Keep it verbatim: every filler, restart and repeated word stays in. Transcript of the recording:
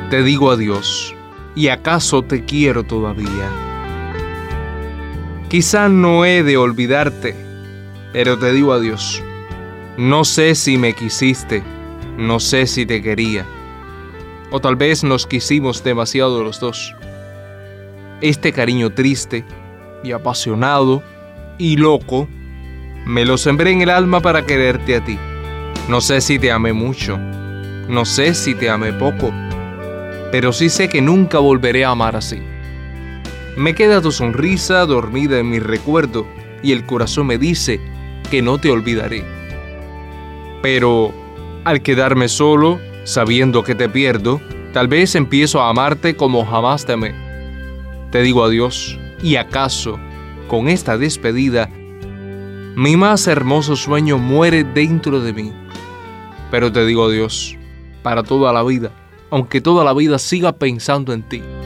Te digo adiós, ¿y acaso te quiero todavía? Quizá no he de olvidarte, pero te digo adiós. No sé si me quisiste, no sé si te quería, o tal vez nos quisimos demasiado los dos. Este cariño triste y apasionado y loco me lo sembré en el alma para quererte a ti. No sé si te amé mucho, no sé si te amé poco, pero sí sé que nunca volveré a amar así. Me queda tu sonrisa dormida en mi recuerdo y el corazón me dice que no te olvidaré. Pero al quedarme solo, sabiendo que te pierdo, tal vez empiezo a amarte como jamás te amé. Te digo adiós, y acaso, con esta despedida, mi más hermoso sueño muere dentro de mí. Pero te digo adiós, para toda la vida, aunque toda la vida siga pensando en ti.